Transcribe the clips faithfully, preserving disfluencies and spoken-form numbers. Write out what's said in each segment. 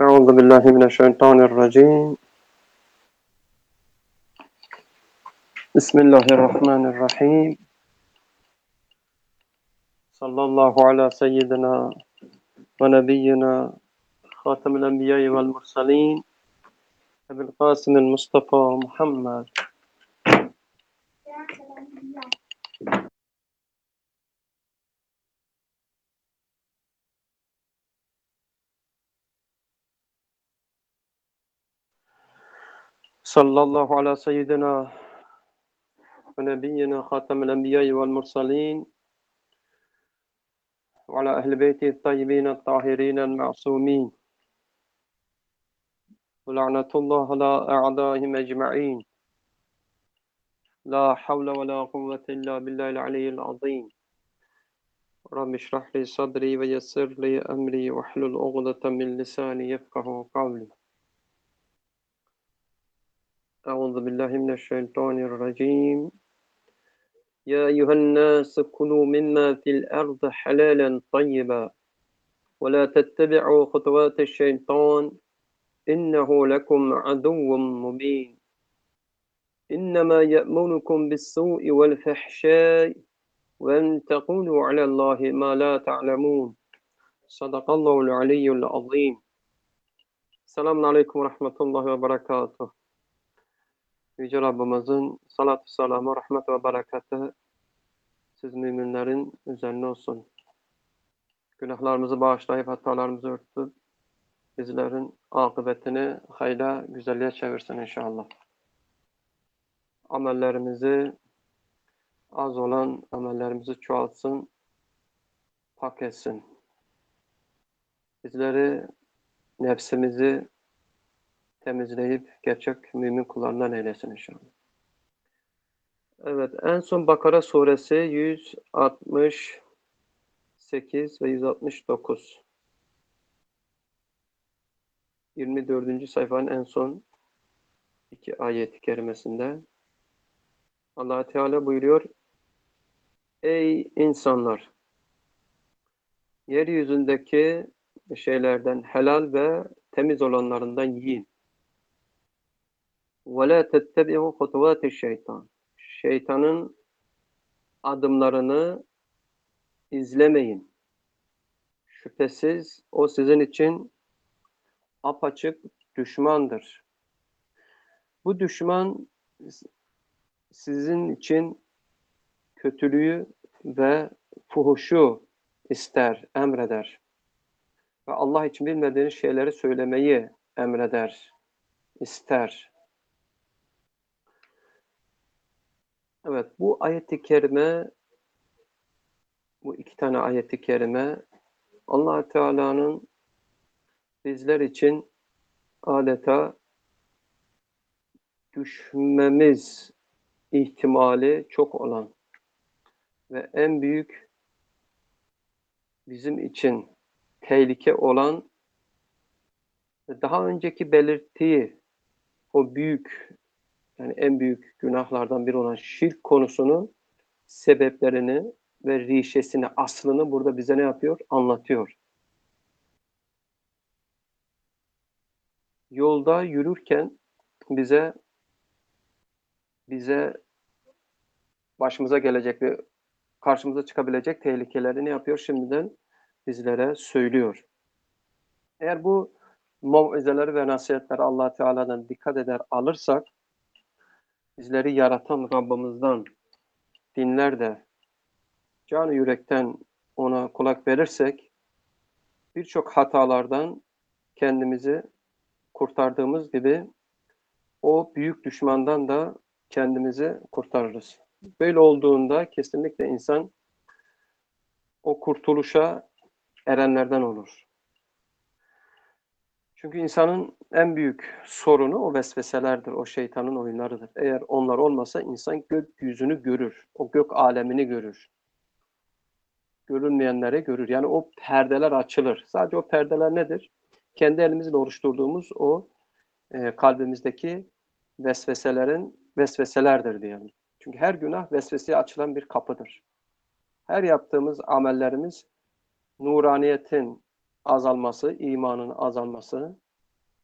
أعوذ بالله من الشيطان الرجيم بسم الله الرحمن الرحيم صلى الله على سيدنا ونبينا خاتم الأنبياء والمرسلين أبي القاسم المصطفى محمد صلى الله على سيدنا ونبينا خاتم الأنبياء والمرسلين وعلى أهل بيته الطيبين الطاهرين المعصومين ولعنة الله على أعدائهم أجمعين لا حول ولا قوة إلا بالله العلي العظيم رب اشرح لي صدري ويسر لي أمري واحلل عقدة من لساني يفقه قولي أعوذ بالله من الشيطان الرجيم يا أيها الناس كلوا مما في الأرض حلالا طيبا ولا تتبعوا خطوات الشيطان إنه لكم عدو مبين إنما يأمركم بالسوء والفحشاء وأن تقولوا على الله ما لا تعلمون صدق الله العلي العظيم. Selamun Aleyküm ve Rahmetullahi ve Berekatuhu. Yüce Rabbimizin salatü selamı, rahmet ve bereketi siz müminlerin üzerine olsun. Günahlarımızı bağışlayıp hatalarımızı örtüp bizlerin akıbetini hayra, güzelliğe çevirsin inşallah. Amellerimizi az olan amellerimizi çoğaltsın, pak etsin. Bizleri, nefsimizi temizleyip gerçek mümin kullarından eylesin inşallah. Evet, en son Bakara suresi yüz altmış sekiz ve yüz altmış dokuz. yirmi dördüncü sayfanın en son iki ayet-i kerimesinde Allah Teala buyuruyor: Ey insanlar! Yeryüzündeki şeylerden helal ve temiz olanlarından yiyin. وَلَا تَتَّبِعُوا خُطُوَاتِ الشَّيْطَانِ Şeytanın adımlarını izlemeyin. Şüphesiz o sizin için apaçık düşmandır. Bu düşman sizin için kötülüğü ve fuhuşu ister, emreder. Ve Allah için bilmediğiniz şeyleri söylemeyi emreder, ister. Evet, bu ayet-i kerime, bu iki tane ayet-i kerime Allah Teala'nın bizler için adeta düşmemiz ihtimali çok olan ve en büyük bizim için tehlike olan ve daha önceki belirttiği o büyük, yani en büyük günahlardan biri olan şirk konusunun sebeplerini ve rişesini, aslını burada bize ne yapıyor? Anlatıyor. Yolda yürürken bize bize başımıza gelecek ve karşımıza çıkabilecek tehlikeleri ne yapıyor? Şimdiden bizlere söylüyor. Eğer bu mev'izeleri ve nasihatleri Allah Teala'dan dikkat eder alırsak, bizleri yaratan Rabbimizden dinler de canı yürekten ona kulak verirsek, birçok hatalardan kendimizi kurtardığımız gibi o büyük düşmandan da kendimizi kurtarırız. Böyle olduğunda kesinlikle insan o kurtuluşa erenlerden olur. Çünkü insanın en büyük sorunu o vesveselerdir, o şeytanın oyunlarıdır. Eğer onlar olmasa insan gökyüzünü görür, o gök alemini görür. Görünmeyenleri görür. Yani o perdeler açılır. Sadece o perdeler nedir? Kendi elimizle oluşturduğumuz o e, kalbimizdeki vesveselerin vesveselerdir diyelim. Çünkü her günah vesveseye açılan bir kapıdır. Her yaptığımız amellerimiz nuraniyetin azalması, imanın azalması,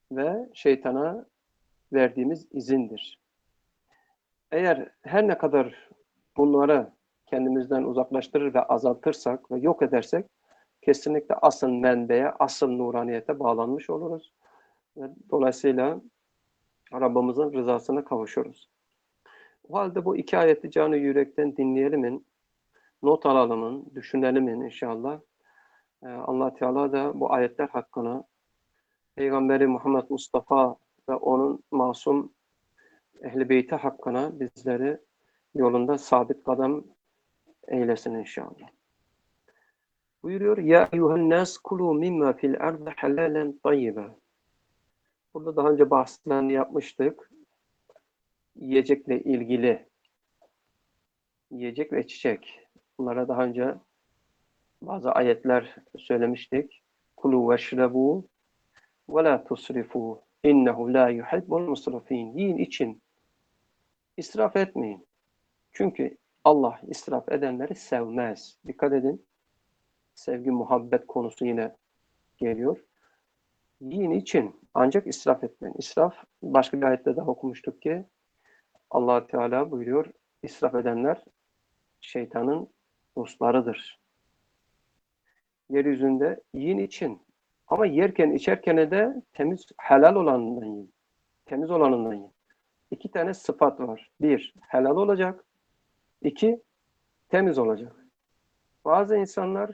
ve şeytana verdiğimiz izindir. Eğer her ne kadar bunları kendimizden uzaklaştırır ve azaltırsak ve yok edersek kesinlikle asıl menbeye, asıl nuraniyete bağlanmış oluruz. Ve dolayısıyla Rabbimizin rızasına kavuşuruz. O halde bu iki ayeti canı yürekten dinleyelim, not alalım, düşünelim inşallah. Allah Teala da bu ayetler hakkında Peygamberi Muhammed Mustafa ve onun masum Ehl-i Beyti hakkına bizleri yolunda sabit kadem eylesin inşallah. Buyuruyor, Ya eyyuhen nas kulu mimma fil ardı halalen tayyiba. Burada daha önce bahslerini yapmıştık. Yiyecekle ilgili, yiyecek ve içecek. Bunlara daha önce bazı ayetler söylemiştik. Kulu veşrebu ve la tusrifu innehu la yuhibbul musrifin. Yiyin için israf etmeyin. Çünkü Allah israf edenleri sevmez. Dikkat edin. Sevgi, muhabbet konusu yine geliyor. Yiyin için ancak israf etmeyin. İsraf, başka bir ayette daha okumuştuk ki Allah Teala buyuruyor, israf edenler şeytanın dostlarıdır. Yeryüzünde yiyin için ama yerken içerken de temiz, helal olanından yiyin. Temiz olanından yiyin. İki tane sıfat var. Bir, helal olacak. İki, temiz olacak. Bazı insanlar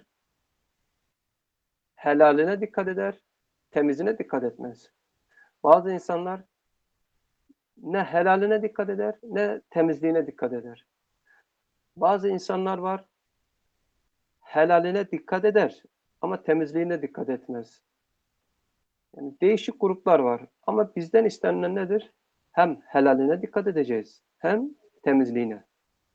helaline dikkat eder, temizine dikkat etmez. Bazı insanlar ne helaline dikkat eder, ne temizliğine dikkat eder. Bazı insanlar var, helaline dikkat eder ama temizliğine dikkat etmez. Yani değişik gruplar var. Ama bizden istenilen nedir? Hem helaline dikkat edeceğiz, hem temizliğine.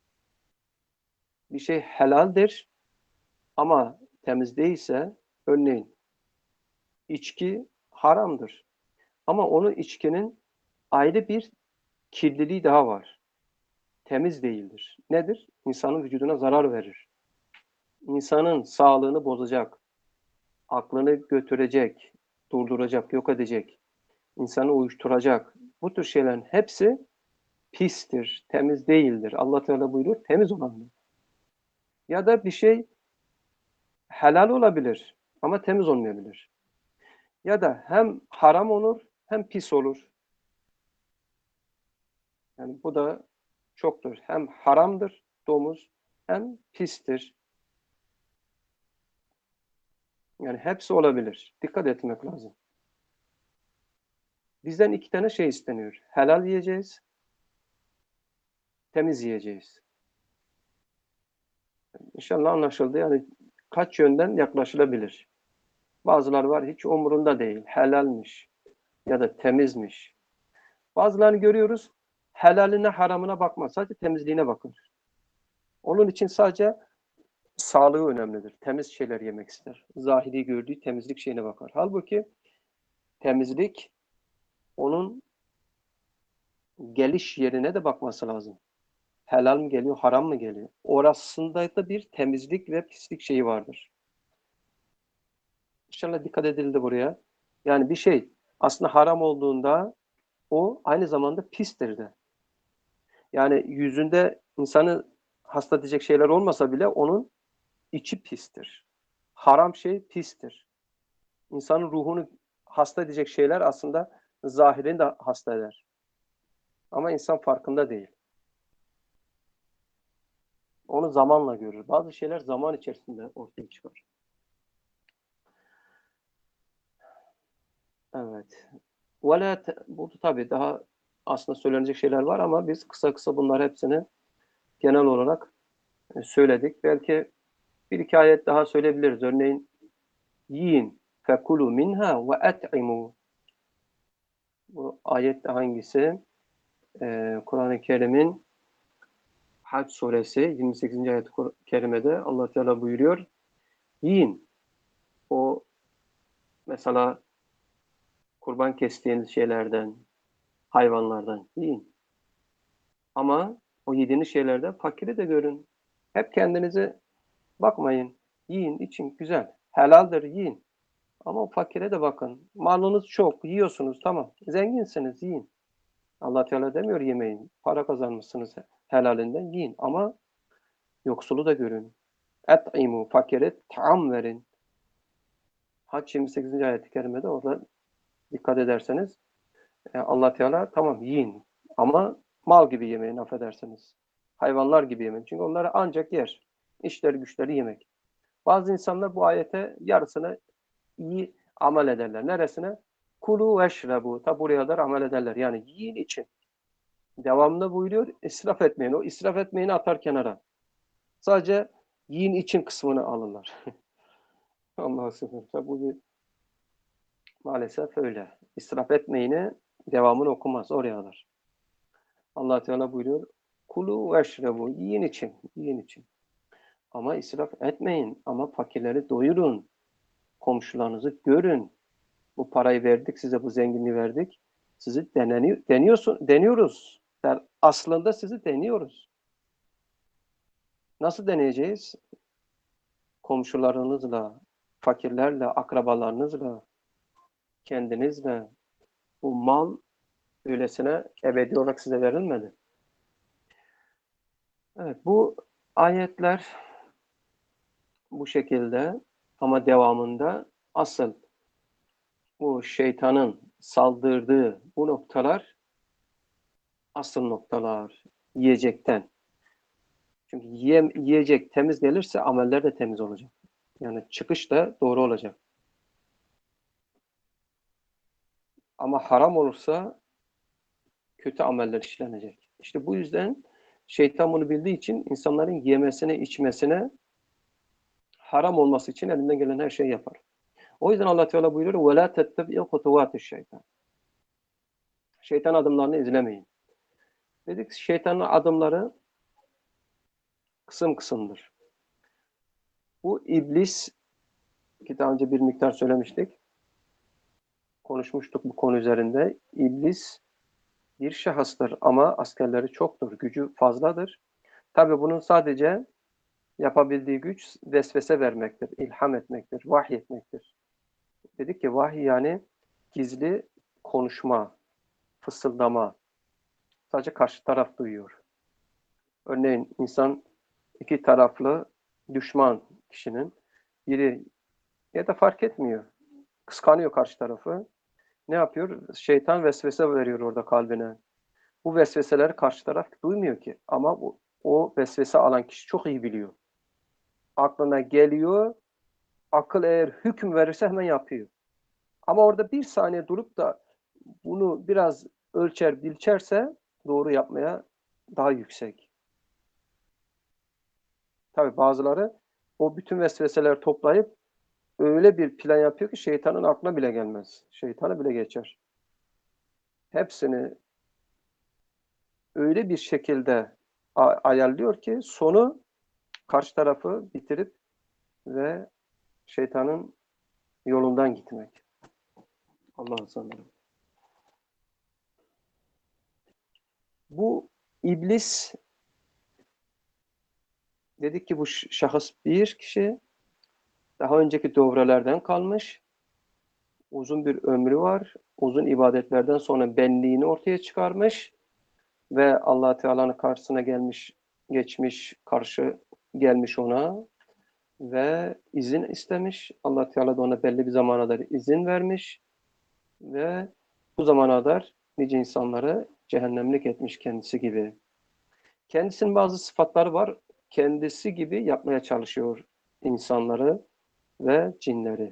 Bir şey helaldir ama temiz değilse, örneğin içki haramdır. Ama onun içkinin ayrı bir kirliliği daha var. Temiz değildir. Nedir? İnsanın vücuduna zarar verir. İnsanın sağlığını bozacak, aklını götürecek, durduracak, yok edecek, insanı uyuşturacak. Bu tür şeylerin hepsi pistir, temiz değildir. Allah Teala buyuruyor, temiz olandır. Ya da bir şey helal olabilir ama temiz olmayabilir. Ya da hem haram olur hem pis olur. Yani bu da çoktur. Hem haramdır domuz hem pistir. Yani hepsi olabilir. Dikkat etmek lazım. Bizden iki tane şey isteniyor. Helal yiyeceğiz, temiz yiyeceğiz. İnşallah anlaşıldı. Yani kaç yönden yaklaşılabilir. Bazıları var hiç umurunda değil. Helalmiş ya da temizmiş. Bazılarını görüyoruz helaline haramına bakmaz. Sadece temizliğine bakır. Onun için sadece sağlığı önemlidir. Temiz şeyler yemek ister. Zahiri gördüğü temizlik şeyine bakar. Halbuki temizlik onun geliş yerine de bakması lazım. Helal mi geliyor, haram mı geliyor? Orasında da bir temizlik ve pislik şeyi vardır. İnşallah dikkat edildi buraya. Yani bir şey aslında haram olduğunda o aynı zamanda pistir de. Yani yüzünde insanı hasta edecek şeyler olmasa bile onun içi pistir. Haram şey pistir. İnsanın ruhunu hasta edecek şeyler aslında zahirini de hasta eder. Ama insan farkında değil. Onu zamanla görür. Bazı şeyler zaman içerisinde ortaya çıkar. Evet. Velat, bu tabii daha aslında söylenecek şeyler var ama biz kısa kısa bunlar hepsini genel olarak söyledik. Belki bir iki ayet daha söyleyebiliriz. Örneğin yiyin fekulu minha ve et'imu. Bu ayet de hangisi? Ee, Kur'an-ı Kerim'in Hac suresi yirmi sekizinci ayet-i kerimede Allah Teala buyuruyor. Yiyin. O mesela kurban kestiğiniz şeylerden, hayvanlardan yiyin. Ama o yediğiniz şeylerden fakiri de görün. Hep kendinize bakmayın. Yiyin, için güzel. Helaldir, yiyin. Ama o fakire de bakın. Malınız çok, yiyorsunuz, tamam. Zenginsiniz, yiyin. Allah Teala demiyor yemeyin. Para kazanmışsınız helalinden, yiyin. Ama yoksulu da görün. Et'imu, fakire taam verin. Hac yirmi sekizinci ayet-i kerimede orada dikkat ederseniz Allah Teala tamam yiyin ama mal gibi yemeyin, affedersiniz. Hayvanlar gibi yemeyin. Çünkü onları ancak yer. İşleri güçleri yemek. Bazı insanlar bu ayete yarısını iyi amel ederler. Neresine? Kulu veşrebu. Ta buraya kadar amel ederler. Yani yiyin için. Devamında buyuruyor, israf etmeyin. O israf etmeyini atar kenara. Sadece yiyin için kısmını alırlar. Allah'a sığınırım. Bu bir, maalesef öyle. İsraf etmeyini devamını okumaz. Oraya alır. Allah Teala buyuruyor, kulu veşrebu. Yiyin için. Yiyin için. Ama israf etmeyin. Ama fakirleri doyurun. Komşularınızı görün. Bu parayı verdik, size bu zenginliği verdik. Sizi deneniyor, deniyorsun, deniyoruz. Yani aslında sizi deniyoruz. Nasıl deneyeceğiz? Komşularınızla, fakirlerle, akrabalarınızla, kendinizle. Bu mal öylesine ebedi olarak size verilmedi. Evet, bu ayetler bu şekilde ama devamında asıl bu şeytanın saldırdığı bu noktalar asıl noktalar yiyecekten. Çünkü yiye, yiyecek temiz gelirse ameller de temiz olacak. Yani çıkış da doğru olacak. Ama haram olursa kötü ameller işlenecek. İşte bu yüzden şeytan bunu bildiği için insanların yemesine, içmesine haram olması için elinden gelen her şeyi yapar. O yüzden Allah Teala buyuruyor: "Ve la tettebi'u hutuvatiş şeytan." Şeytan adımlarını izlemeyin. Dedik şeytanın adımları kısım kısımdır. Bu iblis, ki daha önce bir miktar söylemiştik, konuşmuştuk bu konu üzerinde. İblis bir şahıstır ama askerleri çoktur, gücü fazladır. Tabi bunun sadece yapabildiği güç vesvese vermektir, ilham etmektir, vahiy etmektir. Dedik ki vahiy yani gizli konuşma, fısıldama, sadece karşı taraf duyuyor. Örneğin insan iki taraflı düşman kişinin biri ya da fark etmiyor, kıskanıyor karşı tarafı. Ne yapıyor? Şeytan vesvese veriyor orada kalbine. Bu vesveseleri karşı taraf duymuyor ki. Ama o, o vesvese alan kişi çok iyi biliyor. Aklına geliyor, akıl eğer hüküm verirse hemen yapıyor. Ama orada bir saniye durup da bunu biraz ölçer, bilçerse doğru yapmaya daha yüksek. Tabii bazıları o bütün vesveseleri toplayıp öyle bir plan yapıyor ki şeytanın aklına bile gelmez. Şeytana bile geçer. Hepsini öyle bir şekilde ayarlıyor ki sonu karşı tarafı bitirip ve şeytanın yolundan gitmek. Allah'ın sanırım. Bu iblis, dedik ki bu şahıs bir kişi, daha önceki dövrelerden kalmış, uzun bir ömrü var, uzun ibadetlerden sonra benliğini ortaya çıkarmış ve Allah Teala'nın karşısına gelmiş, geçmiş, karşı gelmiş ona ve izin istemiş. Allah Teala da ona belli bir zamana kadar izin vermiş ve bu zamana kadar nice insanları cehennemlik etmiş kendisi gibi. Kendisinin bazı sıfatları var. Kendisi gibi yapmaya çalışıyor insanları ve cinleri.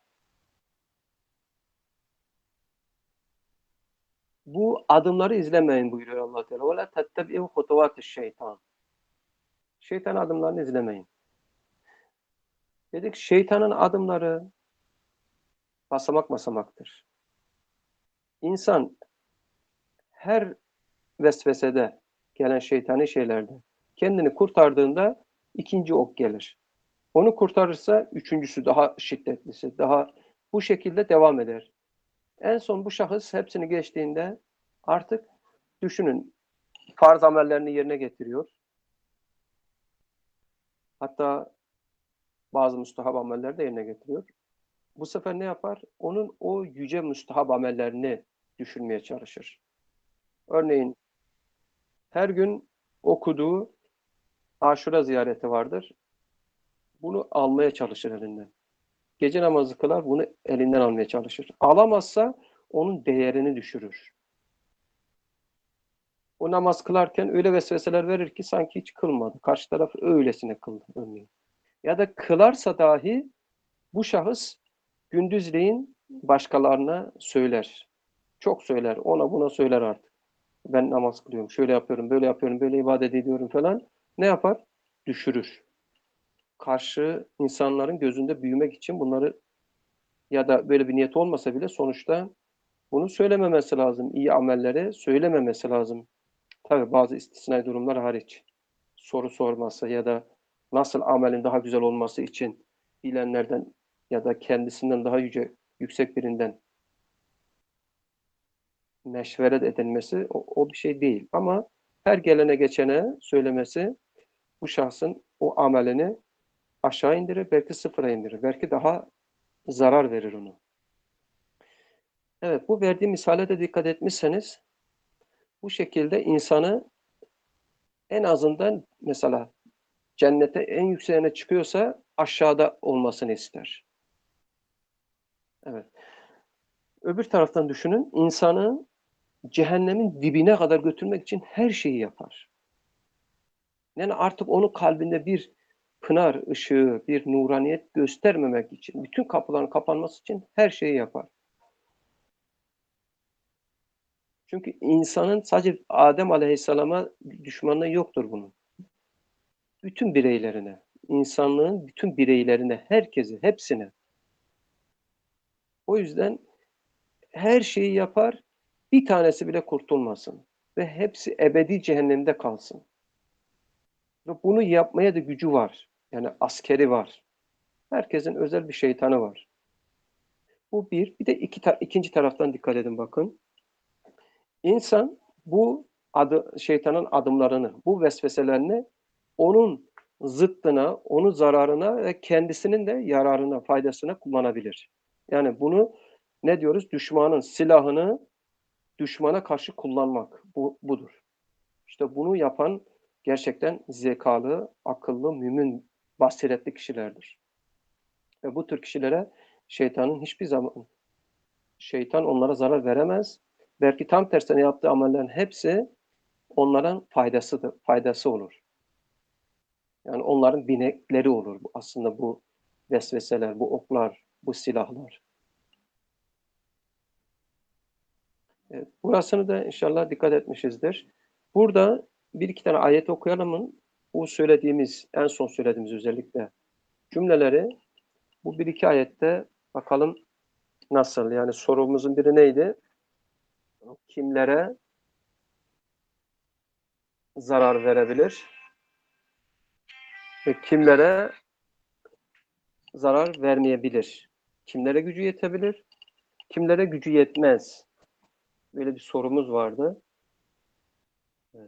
Bu adımları izlemeyin buyuruyor Allah Teala. وَلَا تَتَّبِعُوا خُطُوَاتِ şeytan. Şeytan adımlarını izlemeyin. Dedik şeytanın adımları basamak basamaktır. İnsan her vesvesede gelen şeytani şeylerde kendini kurtardığında ikinci ok gelir. Onu kurtarırsa üçüncüsü daha şiddetlisi, daha bu şekilde devam eder. En son bu şahıs hepsini geçtiğinde artık düşünün farz amellerini yerine getiriyor. Hatta bazı müstahap amelleri de yerine getiriyor. Bu sefer ne yapar? Onun o yüce müstehab amellerini düşürmeye çalışır. Örneğin her gün okuduğu Aşura ziyareti vardır. Bunu almaya çalışır elinden. Gece namazı kılar, bunu elinden almaya çalışır. Alamazsa onun değerini düşürür. O namaz kılarken öyle vesveseler verir ki sanki hiç kılmadı. Karşı taraf öylesine kıldı örneğin. Ya da kılarsa dahi bu şahıs gündüzleyin başkalarına söyler. Çok söyler. Ona buna söyler artık. Ben namaz kılıyorum, şöyle yapıyorum, böyle yapıyorum, böyle ibadet ediyorum falan. Ne yapar? Düşürür. Karşı insanların gözünde büyümek için bunları ya da böyle bir niyet olmasa bile sonuçta bunu söylememesi lazım. İyi amelleri söylememesi lazım. Tabii bazı istisnai durumlar hariç. Soru sorması ya da nasıl amelin daha güzel olması için bilenlerden ya da kendisinden daha yüce, yüksek birinden meşveret edilmesi o, o bir şey değil. Ama her gelene geçene söylemesi bu şahsın o amelini aşağı indirir, belki sıfıra indirir. Belki daha zarar verir onu. Evet, bu verdiğim misale de dikkat etmişseniz bu şekilde insanı en azından mesela cennete en yükseğine çıkıyorsa aşağıda olmasını ister. Evet. Öbür taraftan düşünün, insanı cehennemin dibine kadar götürmek için her şeyi yapar. Yani artık onun kalbinde bir pınar ışığı, bir nuraniyet göstermemek için, bütün kapıların kapanması için her şeyi yapar. Çünkü insanın sadece Adem Aleyhisselam'a düşmanlığı yoktur bunun. Bütün bireylerine, insanlığın bütün bireylerine, herkese, hepsine. O yüzden her şeyi yapar, bir tanesi bile kurtulmasın. Ve hepsi ebedi cehennemde kalsın. Ve bunu yapmaya da gücü var. Yani askeri var. Herkesin özel bir şeytanı var. Bu bir. Bir de iki ta ikinci taraftan dikkat edin bakın. İnsan bu adı, şeytanın adımlarını, bu vesveselerini onun zıttına, onun zararına ve kendisinin de yararına, faydasına kullanabilir. Yani bunu ne diyoruz? Düşmanın silahını düşmana karşı kullanmak. Bu, budur. İşte bunu yapan gerçekten zekalı, akıllı, mümin, basiretli kişilerdir. Ve bu tür kişilere şeytanın hiçbir zaman, şeytan onlara zarar veremez. Belki tam tersine yaptığı amellerin hepsi onların faydasıdır, faydası olur. Yani onların binekleri olur aslında bu vesveseler, bu oklar, bu silahlar. Evet, burasını da inşallah dikkat etmişizdir. Burada bir iki tane ayet okuyalım. Bu söylediğimiz, en son söylediğimiz özellikle cümleleri bu bir iki ayette bakalım nasıl? Yani sorumuzun biri neydi? Kimlere zarar verebilir ve kimlere zarar vermeyebilir? Kimlere gücü yetebilir? Kimlere gücü yetmez? Böyle bir sorumuz vardı. Evet.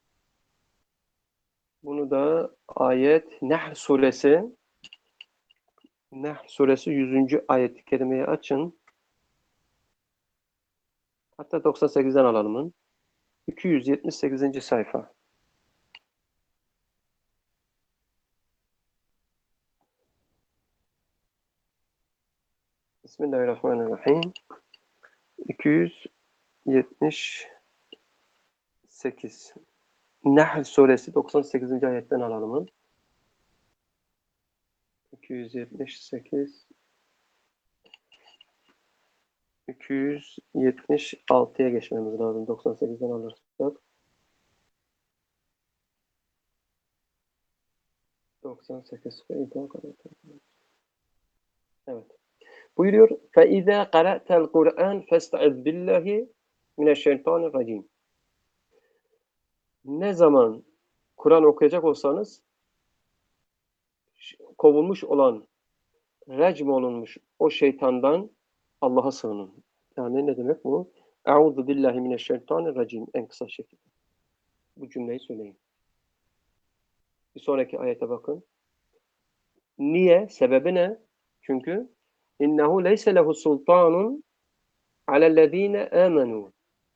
Bunu da ayet Nehl suresi Nehl suresi yüzüncü ayet-i kerimeyi açın. Hatta doksan sekizden alalım. iki yüz yetmiş sekizinci sayfa. Bismillahirrahmanirrahim. iki yüz yetmiş sekiz. Nehl suresi doksan sekizinci ayetten alalım. iki yüz yetmiş sekiz iki yüz yetmiş altıya geçmemiz lazım. doksan sekizden alırsak. doksan sekiz. Evet. Buyuruyor. فَاِذَا قَرَأْتَ الْقُرْآنِ فَاسْتَعِذْ بِاللّٰهِ مِنَشَّيْطَانِ. Ne zaman Kur'an okuyacak olsanız kovulmuş olan, recm olunmuş o şeytandan Allah'a sığının. Yani ne demek bu? Euzu billahi mineşşeytanirracim en kısa şekilde. Bu cümleyi söyleyin. Bir sonraki ayete bakın. Niye? Sebebi ne? Çünkü İnnehu leyse lehu sultanun alellezine amenu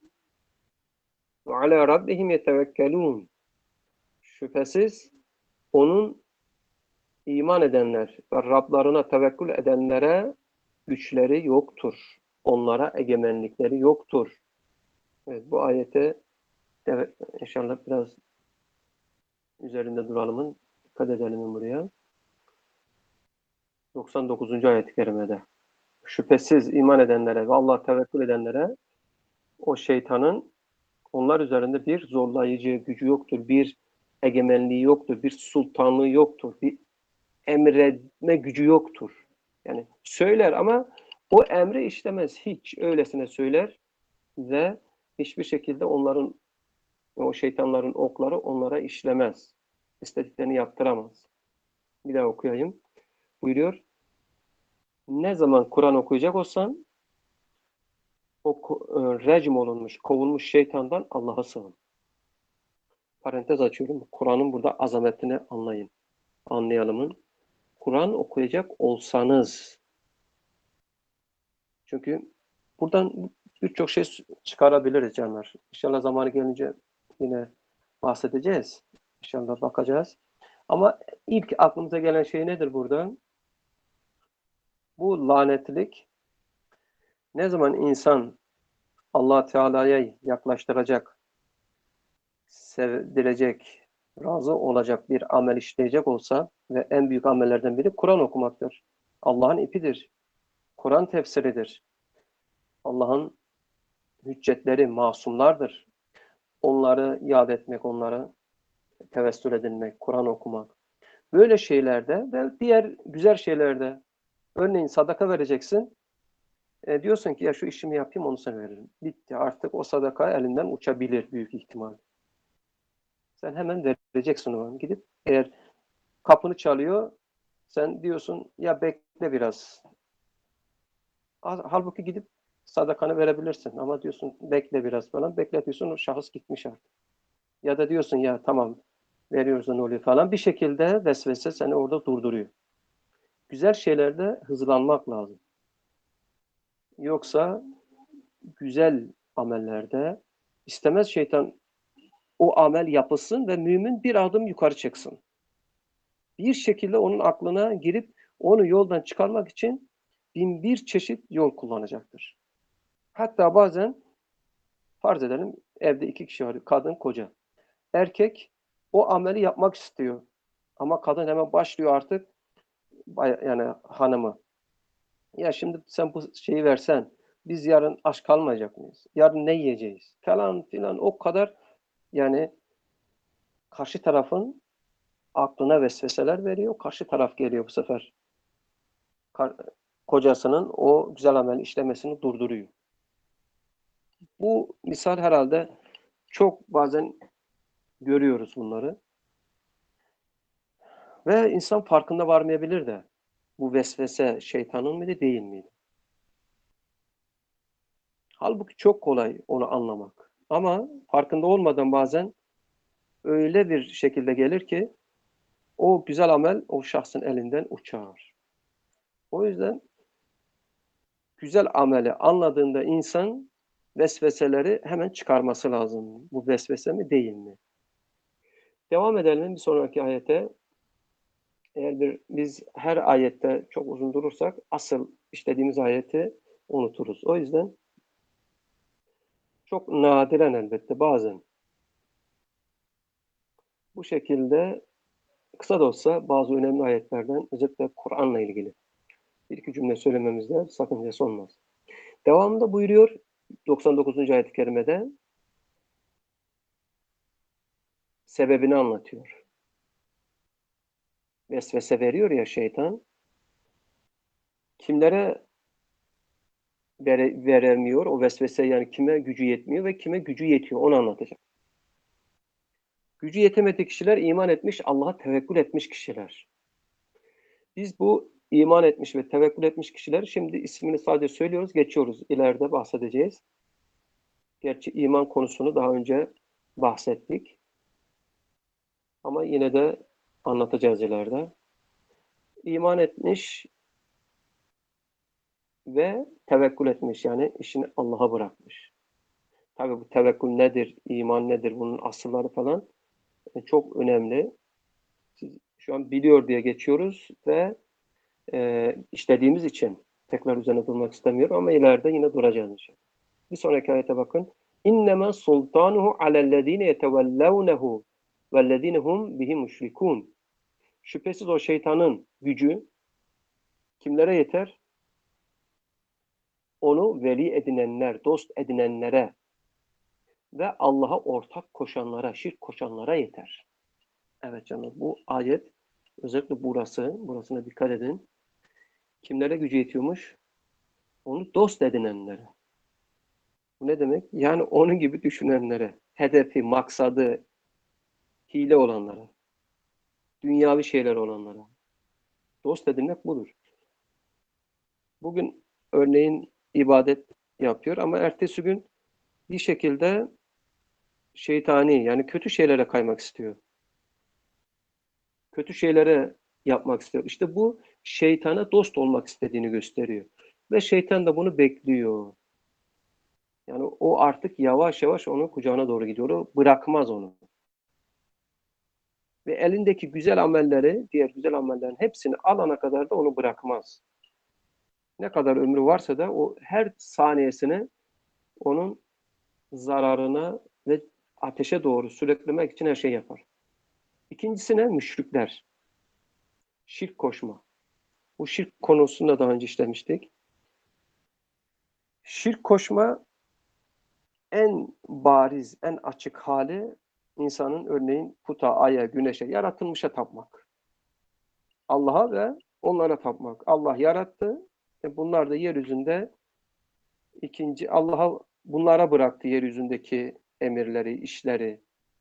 ve ala rabbihim yetevekkelun. Şüphesiz onun iman edenler ve Rablarına tevekkül edenlere güçleri yoktur. Onlara egemenlikleri yoktur. Evet, bu ayete evet, inşallah biraz üzerinde duralımın, dikkat edelim buraya. doksan dokuzuncu ayet-i kerimede. Şüphesiz iman edenlere ve Allah'a tevekkül edenlere o şeytanın onlar üzerinde bir zorlayıcı gücü yoktur, bir egemenliği yoktur, bir sultanlığı yoktur, bir emretme gücü yoktur. Yani söyler ama o emri işlemez. Hiç öylesine söyler ve hiçbir şekilde onların, o şeytanların okları onlara işlemez. İstediklerini yaptıramaz. Bir daha okuyayım. Buyuruyor. Ne zaman Kur'an okuyacak olsan o recm olunmuş, kovulmuş şeytandan Allah'a sığın. Parantez açıyorum. Kur'an'ın burada azametini anlayın. Anlayalımın. Kur'an okuyacak olsanız. Çünkü buradan birçok şey çıkarabiliriz canlar. İnşallah zamanı gelince yine bahsedeceğiz. İnşallah bakacağız. Ama ilk aklımıza gelen şey nedir burada? Bu lanetlilik ne zaman insan Allah Teala'ya yaklaştıracak, sevdirecek, razı olacak bir amel işleyecek olsa ve en büyük amellerden biri Kur'an okumaktır. Allah'ın ipidir. Kur'an tefsiridir. Allah'ın hüccetleri, masumlardır. Onları yad etmek, onlara tevessül edilmek, Kur'an okumak. Böyle şeylerde ve diğer güzel şeylerde, örneğin sadaka vereceksin, e, diyorsun ki ya şu işimi yapayım onu sana veririm. Bitti, artık o sadaka elinden uçabilir büyük ihtimal. Sen hemen vereceksin onu. Gidip eğer kapını çalıyor, sen diyorsun ya bekle biraz. Halbuki gidip sadakanı verebilirsin ama diyorsun bekle biraz falan. Bekletiyorsun, o şahıs gitmiş artık. Ya da diyorsun ya tamam veriyoruz ne oluyor falan. Bir şekilde vesvese seni orada durduruyor. Güzel şeylerde hızlanmak lazım. Yoksa güzel amellerde istemez şeytan o amel yapılsın ve mümin bir adım yukarı çıksın. Bir şekilde onun aklına girip onu yoldan çıkarmak için bin bir çeşit yol kullanacaktır. Hatta bazen farz edelim evde iki kişi var, kadın koca. Erkek o ameli yapmak istiyor. Ama kadın hemen başlıyor artık yani hanımı. Ya şimdi sen bu şeyi versen biz yarın aç kalmayacak mıyız? Yarın ne yiyeceğiz? Falan filan o kadar yani karşı tarafın aklına vesveseler veriyor. Karşı taraf geliyor bu sefer. Kocasının o güzel amel işlemesini durduruyor. Bu misal herhalde çok bazen görüyoruz bunları. Ve insan farkında varmayabilir de bu vesvese şeytanın mıydı değil miydi? Halbuki çok kolay onu anlamak. Ama farkında olmadan bazen öyle bir şekilde gelir ki o güzel amel o şahsın elinden uçar. O yüzden güzel ameli anladığında insan vesveseleri hemen çıkarması lazım. Bu vesvese mi değil mi? Devam edelim bir sonraki ayete. Eğer bir, biz her ayette çok uzun durursak asıl işlediğimiz ayeti unuturuz. O yüzden çok nadiren elbette bazen bu şekilde kısa da olsa bazı önemli ayetlerden özellikle Kur'an'la ilgili bir iki cümle söylememizde sakıncası olmaz. Devamında buyuruyor doksan dokuzuncu ayet-i kerimede sebebini anlatıyor. Vesvese veriyor ya şeytan. Kimlere vere, veremiyor o vesvese yani kime gücü yetmiyor ve kime gücü yetiyor onu anlatacak. Gücü yetemediği kişiler iman etmiş, Allah'a tevekkül etmiş kişiler. Biz bu iman etmiş ve tevekkül etmiş kişiler şimdi ismini sadece söylüyoruz, geçiyoruz. İleride bahsedeceğiz. Gerçi iman konusunu daha önce bahsettik. Ama yine de anlatacağız ileride. İman etmiş ve tevekkül etmiş. Yani işini Allah'a bırakmış. Tabii bu tevekkül nedir, iman nedir, bunun asılları falan e, çok önemli. Siz şu an biliyor diye geçiyoruz ve e, işlediğimiz için tekrar üzerine durmak istemiyorum ama ileride yine duracağız inşallah. Bir sonraki ayete bakın. İnnemâ sultanuhu alellezîne yetevellevnehu vellezîne hum bihi müşrikûn. Şüphesiz o şeytanın gücü kimlere yeter? Onu veli edinenler, dost edinenlere ve Allah'a ortak koşanlara, şirk koşanlara yeter. Evet canım, bu ayet özellikle burası, burasına dikkat edin. Kimlere gücü yetiyormuş? Onu dost edinenlere. Bu ne demek? Yani onun gibi düşünenlere, hedefi, maksadı, hile olanlara, dünyavi şeyler olanlara. Dost edinmek budur. Bugün örneğin ibadet yapıyor ama ertesi gün bir şekilde şeytani yani kötü şeylere kaymak istiyor. Kötü şeylere yapmak istiyor. İşte bu şeytana dost olmak istediğini gösteriyor. Ve şeytan da bunu bekliyor. Yani o artık yavaş yavaş onun kucağına doğru gidiyor. O bırakmaz onu. Ve elindeki güzel amelleri, diğer güzel amellerin hepsini alana kadar da onu bırakmaz. Ne kadar ömrü varsa da o her saniyesini onun zararına ve ateşe doğru sürüklemek için her şey yapar. İkincisi ne? Müşrikler. Şirk koşma. Bu şirk konusunda daha önce işlemiştik. Şirk koşma en bariz, en açık hali insanın örneğin puta, aya, güneşe, yaratılmışa tapmak. Allah'a ve onlara tapmak. Allah yarattı. E bunlar da yeryüzünde ikinci Allah'a bunlara bıraktı yeryüzündeki emirleri, işleri.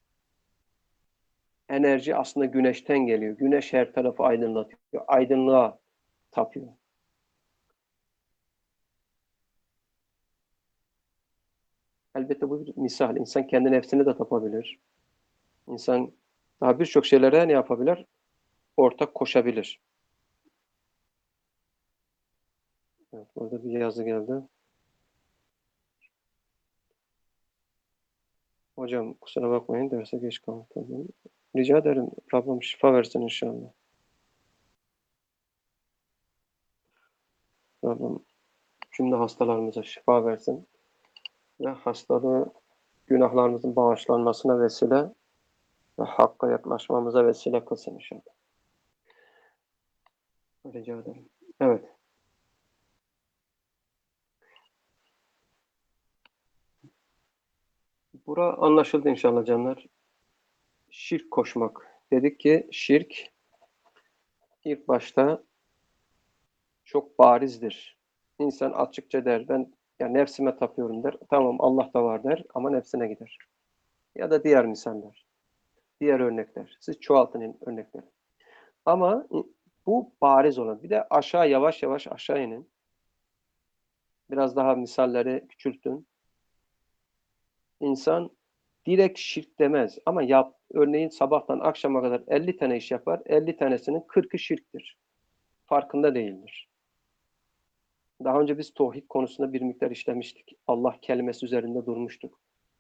Enerji aslında güneşten geliyor. Güneş her tarafı aydınlatıyor. Aydınlığa tapıyor. Elbette bu bir misal. İnsan kendi nefsine de tapabilir. İnsan daha birçok şeylere ne yapabilir? Ortak koşabilir. Evet, orada bir yazı geldi. Hocam kusura bakmayın derse geç kaldım. Rica ederim. Rabbim şifa versin inşallah. Rabbim cümle hastalarımıza şifa versin ve hastalığı günahlarımızın bağışlanmasına vesile ve hakka yaklaşmamıza vesile kılsın inşallah. Rica ederim. Evet. Bura anlaşıldı inşallah canlar. Şirk koşmak. Dedik ki şirk ilk başta çok barizdir. İnsan açıkça der ben ya nefsime tapıyorum der. Tamam Allah da var der ama nefsine gider. Ya da diğer misaller. Diğer örnekler. Siz çoğaltın örnekleri. Ama bu bariz olan. Bir de aşağı yavaş yavaş aşağı inin. Biraz daha misalleri küçültün. İnsan direkt şirk demez. Ama yap, örneğin sabahtan akşama kadar elli tane iş yapar. elli tanesinin kırkı şirktir. Farkında değildir. Daha önce biz tauhid konusunda bir miktar işlemiştik. Allah kelimesi üzerinde durmuştuk.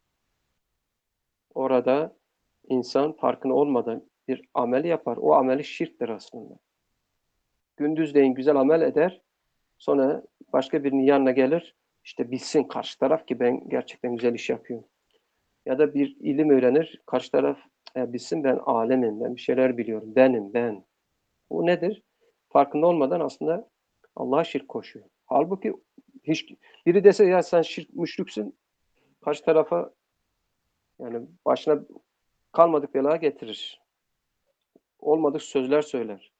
Orada insan farkında olmadan bir amel yapar. O ameli şirktir aslında. Gündüzleyin güzel amel eder. Sonra başka birinin yanına gelir. İşte bilsin karşı taraf ki ben gerçekten güzel iş yapıyorum. Ya da bir ilim öğrenir. Karşı taraf e, bilsin ben alemim, ben bir şeyler biliyorum. Benim, ben. Bu nedir? Farkında olmadan aslında Allah'a şirk koşuyor. Halbuki hiç biri dese ya sen şirk müşriksin, karşı tarafa yani başına kalmadık bela getirir. Olmadık sözler söyler.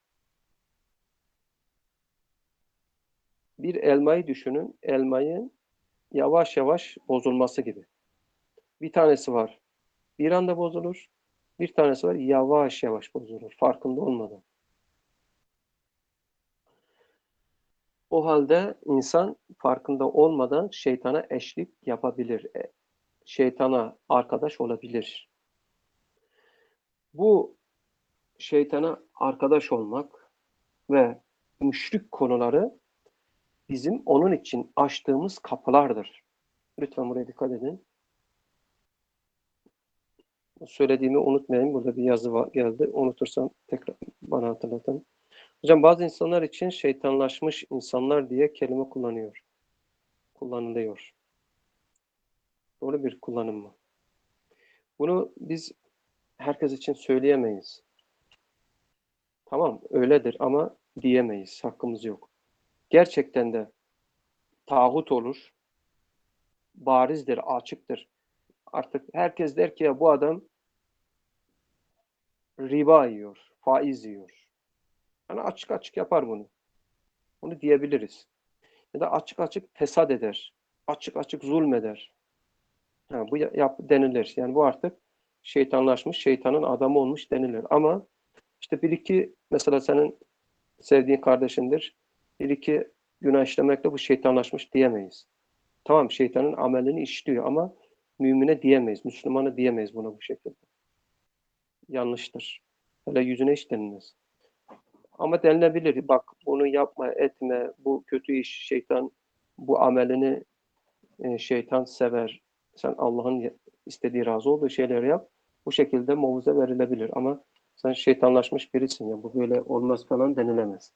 Bir elmayı düşünün, elmayın yavaş yavaş bozulması gibi. Bir tanesi var, bir anda bozulur. Bir tanesi var, yavaş yavaş bozulur, farkında olmadan. O halde insan farkında olmadan şeytana eşlik yapabilir. Şeytana arkadaş olabilir. Bu şeytana arkadaş olmak ve müşrik konuları bizim onun için açtığımız kapılardır. Lütfen buraya dikkat edin. Söylediğimi unutmayın. Burada bir yazı var, geldi. Unutursam tekrar bana hatırlatın. Hocam bazı insanlar için şeytanlaşmış insanlar diye kelime kullanıyor. Kullanılıyor. Doğru bir kullanım mı? Bunu biz herkes için söyleyemeyiz. Tamam öyledir ama diyemeyiz. Hakkımız yok. Gerçekten de tağut olur. Barizdir, açıktır. Artık herkes der ki ya bu adam riba yiyor, faiz yiyor. Yani açık açık yapar bunu. Onu diyebiliriz. Ya da açık açık fesat eder. Açık açık zulmeder. Ha, bu yap denilir. Yani bu artık şeytanlaşmış, şeytanın adamı olmuş denilir. Ama işte bir iki mesela senin sevdiğin kardeşindir. Bir iki günah işlemekle bu şeytanlaşmış diyemeyiz. Tamam şeytanın amelini işliyor ama mümine diyemeyiz. Müslümana diyemeyiz buna bu şekilde. Yanlıştır. Hele yüzüne hiç denilmez. Ama denilebilir. Bak bunu yapma, etme. Bu kötü iş. Şeytan bu amelini e, şeytan sever. Sen Allah'ın istediği, razı olduğu şeyleri yap. Bu şekilde mucize verilebilir. Ama sen şeytanlaşmış birisin ya. Bu böyle olmaz falan denilemez.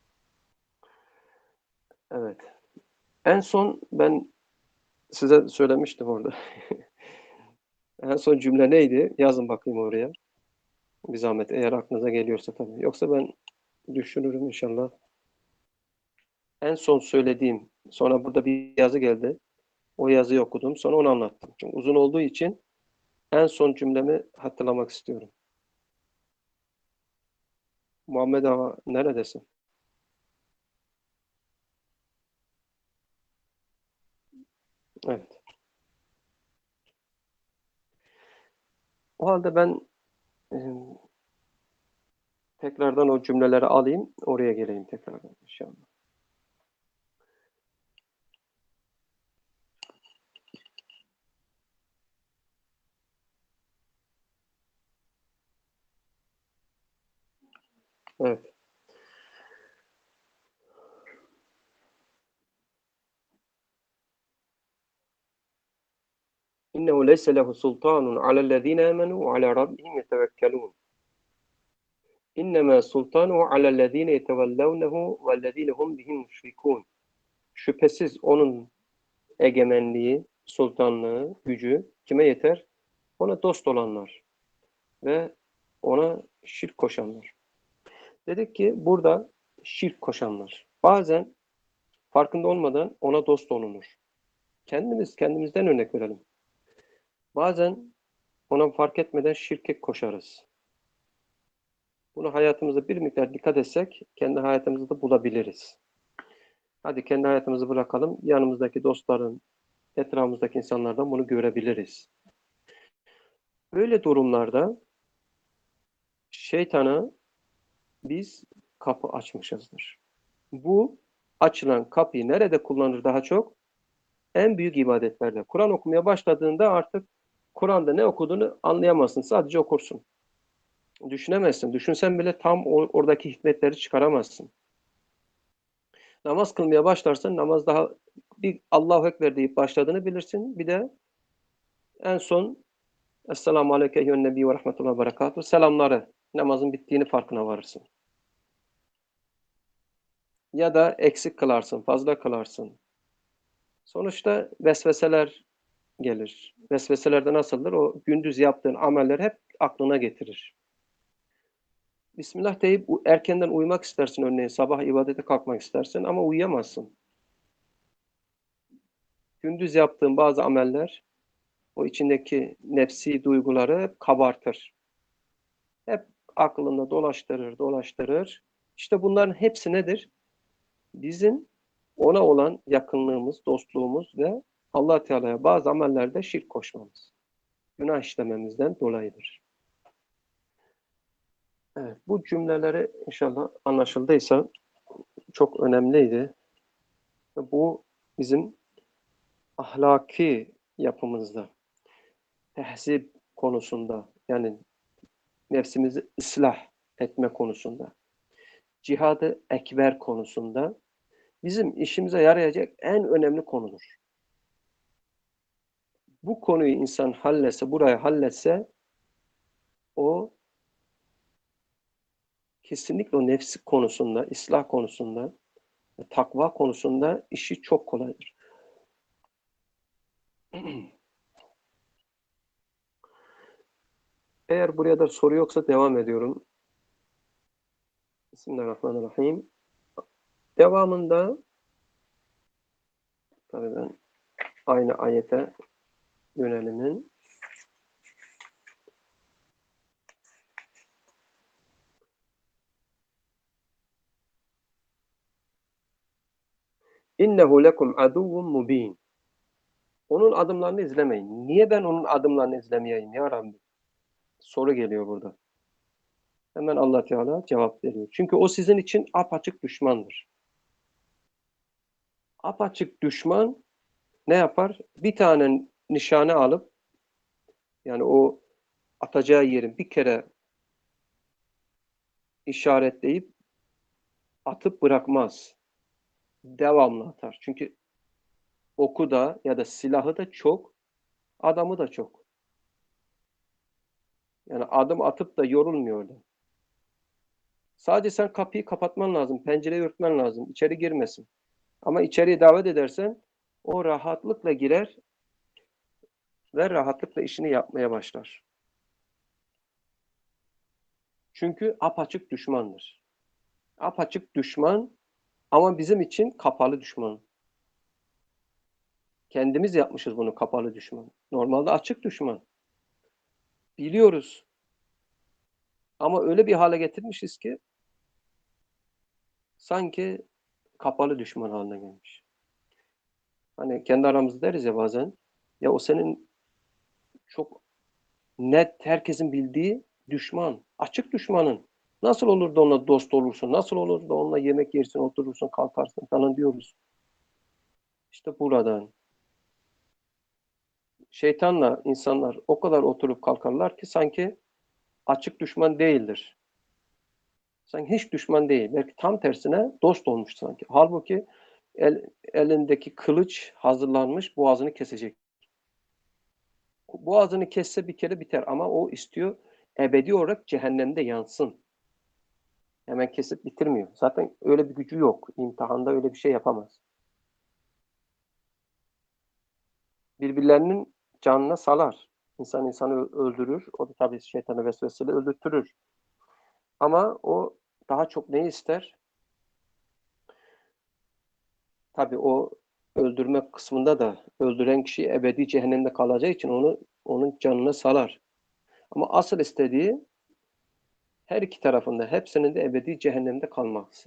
Evet. En son ben size söylemiştim orada. En son cümle neydi? Yazın bakayım oraya. Bir zahmet eğer aklınıza geliyorsa tabii. Yoksa ben düşünürüm inşallah. En son söylediğim, sonra burada bir yazı geldi. O yazıyı okudum. Sonra onu anlattım. Çünkü uzun olduğu için en son cümlemi hatırlamak istiyorum. Muhammed Ağa neredesin? Evet. O halde ben e, tekrardan o cümleleri alayım. Oraya geleyim tekrardan inşallah. Evet. İnnehu leyse lehu sultanun alellezine amenu ve ala rabbihim yetevekkelun. İnnemâ sultanuhu alellezine yetevellevnehu vellezine hum bihim müşrikûn. Şüphesiz onun egemenliği, sultanlığı, gücü kime yeter? Ona dost olanlar ve ona şirk koşanlar. Dedik ki burada şirk koşanlar. Bazen farkında olmadan ona dost olunur. Kendimiz kendimizden örnek verelim. Bazen ona fark etmeden şirke koşarız. Bunu hayatımızda bir miktar dikkat etsek kendi hayatımızda da bulabiliriz. Hadi kendi hayatımızı bırakalım. Yanımızdaki dostların, etrafımızdaki insanlardan bunu görebiliriz. Böyle durumlarda şeytana biz kapı açmışızdır. Bu açılan kapıyı nerede kullanır daha çok? En büyük ibadetlerde. Kur'an okumaya başladığında artık Kur'an'da ne okuduğunu anlayamazsın. Sadece okursun. Düşünemezsin. Düşünsen bile tam oradaki hikmetleri çıkaramazsın. Namaz kılmaya başlarsan namaz daha bir Allahu Ekber deyip başladığını bilirsin. Bir de en son Esselamu Aleyke eyyühen nebi ve rahmetullahi ve berekatuhu selamları namazın bittiğini farkına varırsın. Ya da eksik kılarsın, fazla kılarsın. Sonuçta vesveseler gelir. Vesveseler de nasıldır? O gündüz yaptığın ameller hep aklına getirir. Bismillah deyip erkenden uyumak istersin örneğin. Sabah ibadete kalkmak istersin ama uyuyamazsın. Gündüz yaptığın bazı ameller o içindeki nefsi duyguları hep kabartır. Hep aklında dolaştırır, dolaştırır. İşte bunların hepsi nedir? Bizim ona olan yakınlığımız, dostluğumuz ve Allah Teala'ya bazı amellerde şirk koşmamız. Günah işlememizden dolayıdır. Evet, bu cümleleri inşallah anlaşıldıysa çok önemliydi. Bu bizim ahlaki yapımızda, tehzip konusunda, yani nefsimizi ıslah etme konusunda, cihadı ekber konusunda bizim işimize yarayacak en önemli konudur. Bu konuyu insan halletse, burayı halletse o kesinlikle o nefsi konusunda, ıslah konusunda, takva konusunda işi çok kolaydır. Eğer buraya da soru yoksa devam ediyorum. Bismillahirrahmanirrahim. Devamında tabii ben aynı ayete yönelimin İnnehu lekum aduvvun mubin. Onun adımlarını izlemeyin. Niye ben onun adımlarını izlemeyeyim ya Rabbi? Soru geliyor burada. Hemen Allah Teala cevap veriyor. Çünkü o sizin için apaçık düşmandır. Apaçık düşman ne yapar? Bir tane nişane alıp yani o atacağı yerin bir kere işaretleyip atıp bırakmaz. Devamlı atar. Çünkü oku da ya da silahı da çok, adamı da çok. Yani adım atıp da yorulmuyordu. Sadece sen kapıyı kapatman lazım, pencereyi örtmen lazım, içeri girmesin. Ama içeriye davet edersen o rahatlıkla girer ve rahatlıkla işini yapmaya başlar. Çünkü apaçık düşmandır. Apaçık düşman ama bizim için kapalı düşman. Kendimiz yapmışız bunu kapalı düşman. Normalde açık düşman. Biliyoruz. Ama öyle bir hale getirmişiz ki sanki kapalı düşman haline gelmiş. Hani kendi aramızda deriz ya bazen. Ya o senin çok net herkesin bildiği düşman. Açık düşmanın. Nasıl olur da onunla dost olursun? Nasıl olur da onunla yemek yersin, oturursun, kalkarsın falan diyoruz. İşte buradan. Şeytanla insanlar o kadar oturup kalkarlar ki sanki açık düşman değildir. Sanki hiç düşman değil. Belki tam tersine dost olmuş sanki. Halbuki el, elindeki kılıç hazırlanmış boğazını kesecek. Boğazını kesse bir kere biter ama o istiyor ebedi olarak cehennemde yansın. Hemen kesip bitirmiyor. Zaten öyle bir gücü yok. İmtihanda öyle bir şey yapamaz. Birbirlerinin canına salar. İnsan insanı öldürür. O da tabii şeytanı vesveseyle öldürtürür. Ama o daha çok ne ister? Tabii o öldürme kısmında da öldüren kişi ebedi cehennemde kalacağı için onu onun canını salar. Ama asıl istediği her iki tarafında hepsinin de ebedi cehennemde kalması.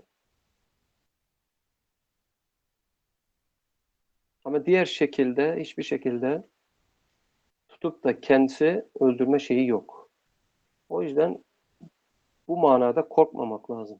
Ama diğer şekilde hiçbir şekilde tutup da kendisi öldürme şeyi yok. O yüzden bu manada korkmamak lazım.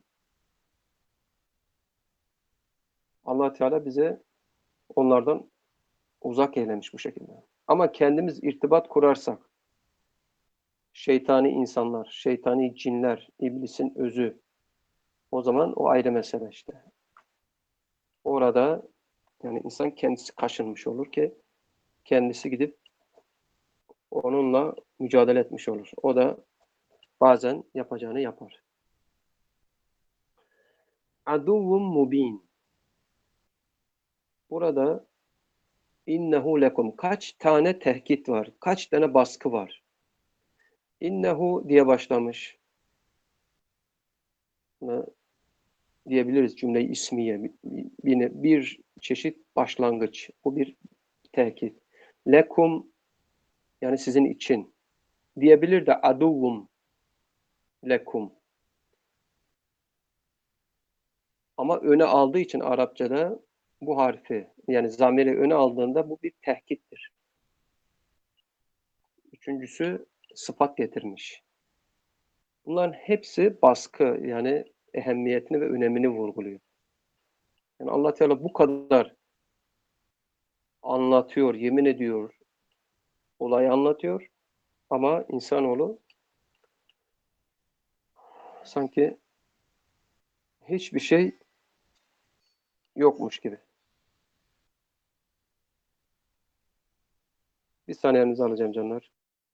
Allah Teala bize onlardan uzak eylemiş bu şekilde. Ama kendimiz irtibat kurarsak, şeytani insanlar, şeytani cinler, iblisin özü, o zaman o ayrı mesele işte. Orada yani insan kendisi kaşınmış olur ki kendisi gidip onunla mücadele etmiş olur. O da bazen yapacağını yapar. Aduvvun mubin. Burada innehu lekum. Kaç tane tehkit var? Kaç tane baskı var? İnnehu diye başlamış. Buna diyebiliriz cümle-i ismiye. Bir, bir çeşit başlangıç. Bu bir tehkit. Lekum yani sizin için. Diyebilir de aduvvum lekum. Ama öne aldığı için Arapçada bu harfi yani zamiri öne aldığında bu bir tehkittir. Üçüncüsü sıfat getirmiş. Bunların hepsi baskı yani ehemmiyetini ve önemini vurguluyor. Yani Allah Teala bu kadar anlatıyor, yemin ediyor, olayı anlatıyor ama insanoğlu sanki hiçbir şey yokmuş gibi. Bir saniyenizi alacağım canlar.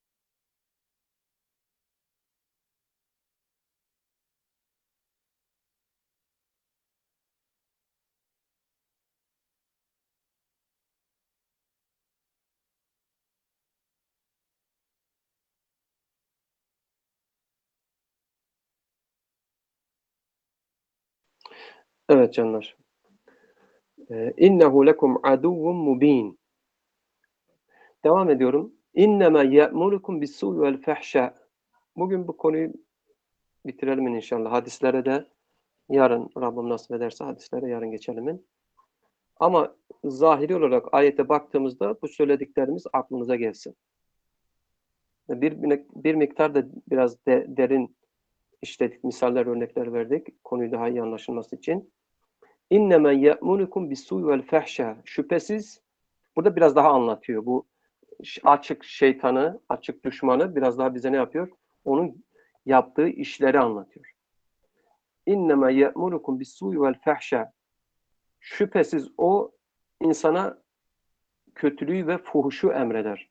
Evet canlar. Ee, İnnehu lekum aduvvun mubin. Devam ediyorum. İnnemâ ye'murukum bis-sû'i vel fahşâ. Bugün bu konuyu bitirelim inşallah. Hadislere de yarın Rabbim nasip ederse hadislere yarın geçelim. Ama zahiri olarak ayete baktığımızda bu söylediklerimiz aklınıza gelsin. Bir, bir miktar da biraz de, derin işledik, misaller, örnekler verdik. Konuyu daha iyi anlaşılması için. İnnemâ ye'murukum bis-sû'i vel fahşâ. Şüphesiz burada biraz daha anlatıyor. Bu açık şeytanı, açık düşmanı biraz daha bize ne yapıyor? Onun yaptığı işleri anlatıyor. İnnemâ ye'murukum bis-sû'i vel fahşâ. Şüphesiz o insana kötülüğü ve fuhuşu emreder.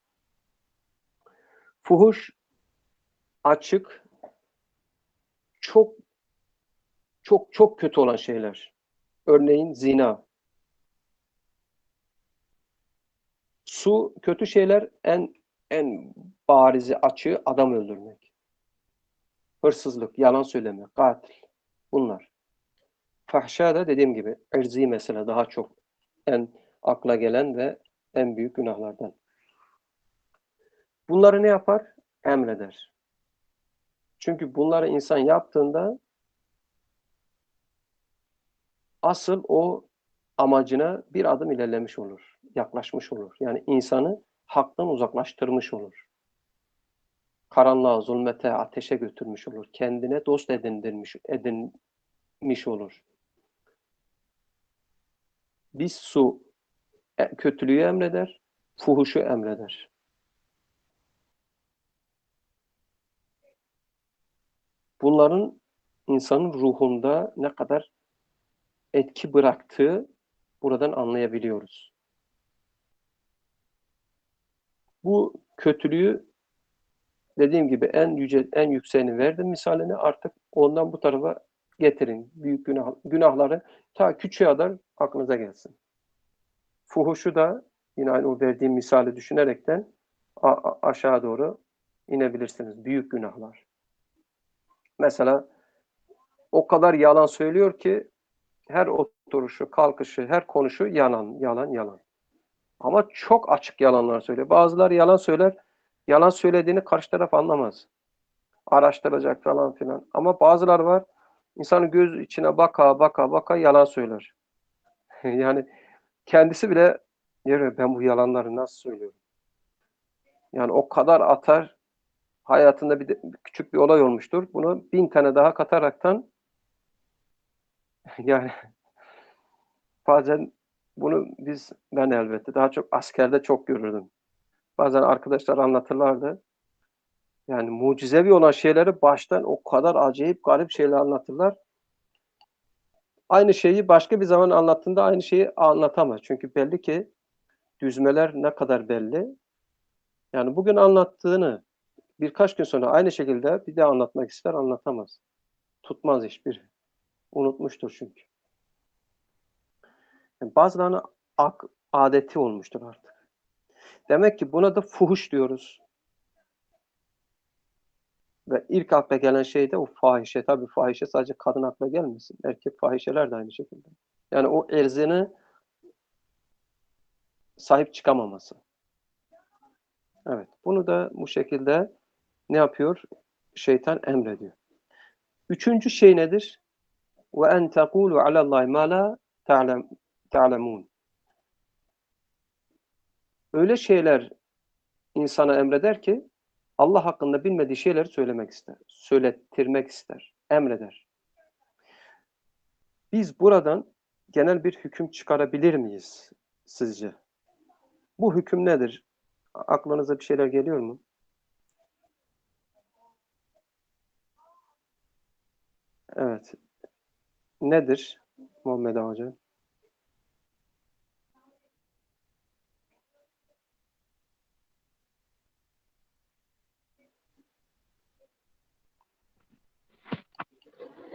Fuhuş açık, çok çok çok kötü olan şeyler. Örneğin zina. Su kötü şeyler, en en barizi açığı adam öldürmek. Hırsızlık, yalan söyleme, katil. Bunlar. Fahşa da dediğim gibi ırzi mesela daha çok en akla gelen ve en büyük günahlardan. Bunları ne yapar? Emreder. Çünkü bunları insan yaptığında asıl o amacına bir adım ilerlemiş olur, yaklaşmış olur. Yani insanı haktan uzaklaştırmış olur. Karanlığa, zulmete, ateşe götürmüş olur. Kendine dost edindirmiş, edinmiş olur. Biz su kötülüğü emreder, fuhuşu emreder. Bunların insanın ruhunda ne kadar etki bıraktığı buradan anlayabiliyoruz. Bu kötülüğü dediğim gibi en yüce, en yükseğini verdim misalini, artık ondan bu tarafa getirin. Büyük günah, günahları ta küçüğe kadar aklınıza gelsin. Fuhuşu da yine aynı o verdiğim misali düşünerekten aşağı doğru inebilirsiniz. Büyük günahlar. Mesela o kadar yalan söylüyor ki her oturuşu, kalkışı, her konuşu yalan, yalan, yalan. Ama çok açık yalanlar söylüyor. Bazıları yalan söyler, yalan söylediğini karşı taraf anlamaz. Araştıracak falan filan. Ama bazıları var, insanın göz içine baka baka baka yalan söyler. Yani kendisi bile diyor, ben bu yalanları nasıl söylüyorum? Yani o kadar atar, hayatında bir de, küçük bir olay olmuştur. Bunu bin tane daha kataraktan yani bazen bunu biz, ben elbette daha çok askerde çok görürdüm. Bazen arkadaşlar anlatırlardı. Yani mucizevi olan şeyleri baştan o kadar acayip garip şeyler anlatırlar. Aynı şeyi başka bir zaman anlattığında aynı şeyi anlatamaz. Çünkü belli ki düzmeler ne kadar belli. Yani bugün anlattığını birkaç gün sonra aynı şekilde bir daha anlatmak ister, anlatamaz. Tutmaz hiçbir. Unutmuştur çünkü. Yani bazılarının ak, adeti olmuştur artık. Demek ki buna da fuhuş diyoruz. Ve ilk akla gelen şey de o fahişe. Tabii fahişe sadece kadın akla gelmesin. Erkek fahişeler de aynı şekilde. Yani o erzine sahip çıkamaması. Evet. Bunu da bu şekilde ne yapıyor? Şeytan emrediyor. Üçüncü şey nedir? Ve en tekulu alallahi ma la ta'lemun. Öyle şeyler insana emreder ki Allah hakkında bilmediği şeyleri söylemek ister. Söylettirmek ister. Emreder. Biz buradan genel bir hüküm çıkarabilir miyiz sizce? Bu hüküm nedir? Aklınıza bir şeyler geliyor mu? Evet. Nedir Muhammed Hoca?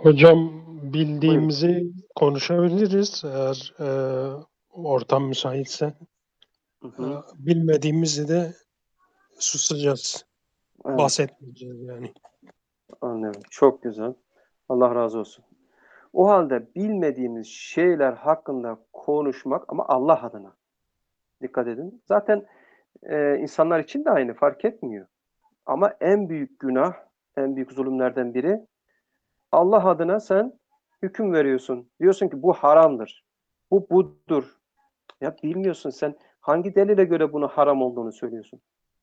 Hocam Buyurun. bildiğimizi konuşabiliriz eğer e, ortam müsaitse. Hı E, hı. bilmediğimizi de susacağız. Evet, Bahsetmeyeceğiz yani. anlıyorum. Çok güzel. Allah razı olsun. O halde bilmediğimiz şeyler hakkında konuşmak ama Allah adına. Dikkat edin. Zaten e, insanlar için de aynı fark etmiyor. Ama en büyük günah, en büyük zulümlerden biri Allah adına sen hüküm veriyorsun. Diyorsun ki bu haramdır. Bu budur. Ya bilmiyorsun sen hangi delile göre bunu haram olduğunu söylüyorsun.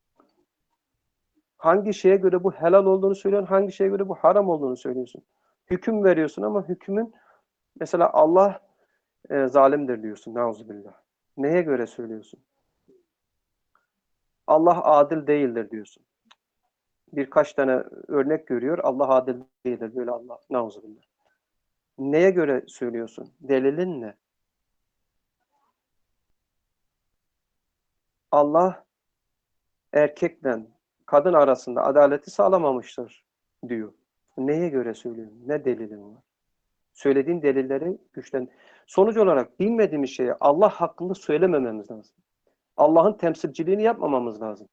Hangi şeye göre bu helal olduğunu söylüyorsun, hangi şeye göre bu haram olduğunu söylüyorsun. Hüküm veriyorsun ama hükmün mesela Allah e, zalimdir diyorsun. Nauzubillah. Neye göre söylüyorsun? Allah adil değildir diyorsun. Birkaç tane örnek görüyor. Allah adil değildir. Böyle Allah. Nauzubillah. Neye göre söylüyorsun? Delilin ne? Allah erkekle kadın arasında adaleti sağlamamıştır diyor. Neye göre söylüyorsun? Ne delilin var? Söylediğin delilleri güçlen. Sonuç olarak bilmediğimiz şeyi Allah hakkında söylemememiz lazım. Allah'ın temsilciliğini yapmamamız lazım.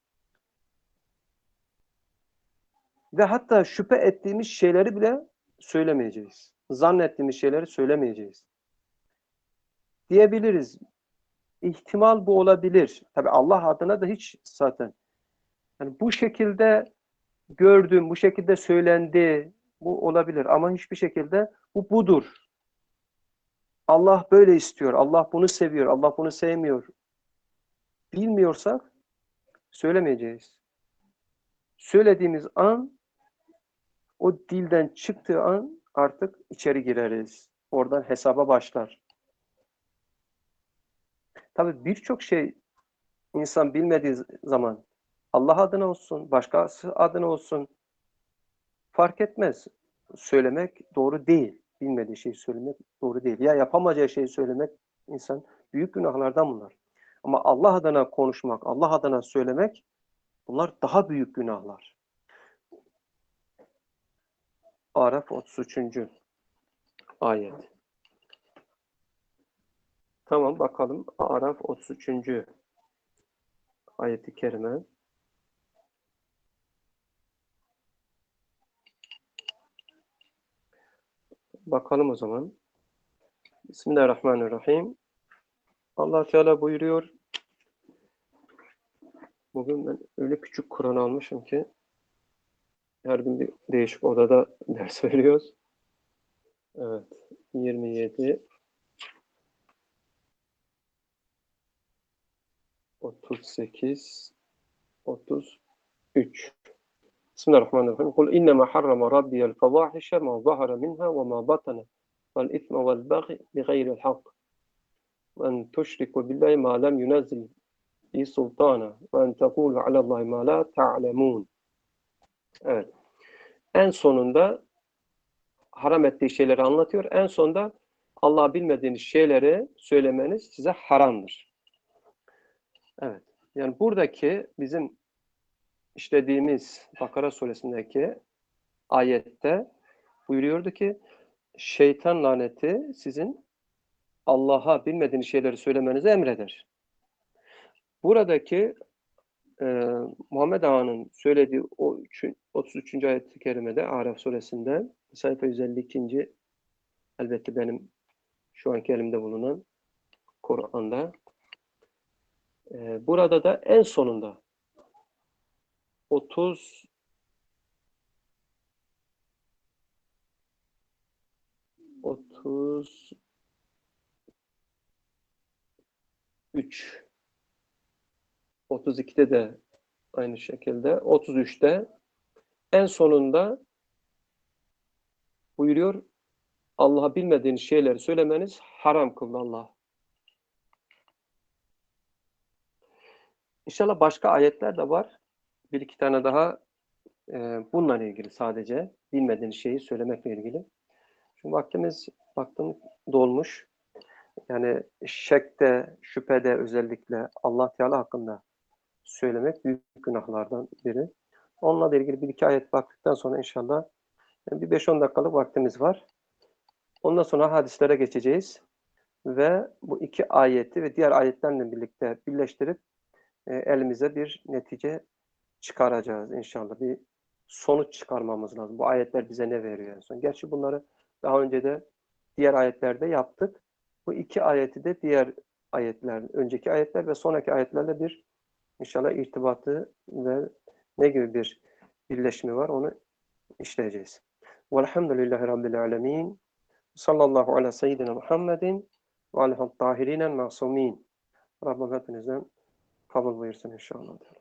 Ve hatta şüphe ettiğimiz şeyleri bile söylemeyeceğiz. Zannettiğimiz şeyleri söylemeyeceğiz. Diyebiliriz. İhtimal bu olabilir. Tabi Allah adına da hiç zaten. Yani bu şekilde gördüm, bu şekilde söylendi, bu olabilir. Ama hiçbir şekilde bu budur. Allah böyle istiyor, Allah bunu seviyor, Allah bunu sevmiyor. Bilmiyorsak söylemeyeceğiz. Söylediğimiz an, o dilden çıktığı an artık içeri gireriz. Oradan hesaba başlar. Tabii birçok şey insan bilmediği zaman Allah adına olsun, başkası adına olsun fark etmez. Söylemek doğru değil. Bilmediği şeyi söylemek doğru değil. Ya yapamayacağı şeyi söylemek insan büyük günahlardan bunlar. Ama Allah adına konuşmak, Allah adına söylemek bunlar daha büyük günahlar. Araf otuz üçüncü ayet. Tamam bakalım. Araf otuz üçüncü ayeti kerime. Bakalım o zaman. Bismillahirrahmanirrahim. Allah Teala buyuruyor. Bugün ben öyle küçük Kur'an almışım ki her gün bir değişik odada ders veriyoruz. Evet. yirmi yedi otuz sekiz otuz üç. Bismillahirrahmanirrahim. Kul innema harrama rabbiyel fevahişe ma zahara minha ve ma batana vel ithme vel baghi bi gayril hak ve en tuşriku billahi ma lem yunazzil bi sultana ve en tekulu alallahi ma la ta'lemun. Evet. En sonunda haram ettiği şeyleri anlatıyor. En sonunda Allah bilmediğiniz şeyleri söylemeniz size haramdır. Evet. Yani buradaki bizim işlediğimiz Bakara suresindeki ayette buyuruyordu ki şeytan laneti sizin Allah'a bilmediğiniz şeyleri söylemenizi emreder. Buradaki e, Muhammed Ağa'nın söylediği o otuz üçüncü ayet-i kerimede Araf suresinde sayfa yüz elli ikinci elbette benim şu anki elimde bulunan Kur'an'da e, burada da en sonunda otuz otuz üç otuz ikide de aynı şekilde otuz üçte en sonunda buyuruyor Allah'a bilmediğiniz şeyleri söylemeniz haram kıldı Allah. İnşallah başka ayetler de var. Bir iki tane daha e, bununla ilgili sadece bilmediğiniz şeyi söylemekle ilgili. Çünkü vaktimiz baktım dolmuş. Yani şekte, şüphede özellikle Allah Teala hakkında söylemek büyük günahlardan biri. Onunla da ilgili bir iki ayet baktıktan sonra inşallah bir beş on dakikalık vaktimiz var. Ondan sonra hadislere geçeceğiz ve bu iki ayeti ve diğer ayetlerle birlikte birleştirip e, elimize bir netice çıkaracağız inşallah. Bir sonuç çıkarmamız lazım. Bu ayetler bize ne veriyor en son? Gerçi bunları daha önce de diğer ayetlerde yaptık. Bu iki ayeti de diğer ayetler, önceki ayetler ve sonraki ayetlerle bir inşallah irtibatı ve ne gibi bir birleşimi var onu işleyeceğiz. Velhamdülillahi Rabbil alemin. Sallallahu ala seyyidina Muhammedin ve aleyhi tahirinel masumin. Rabbim hepinizden kabul buyursun inşallah.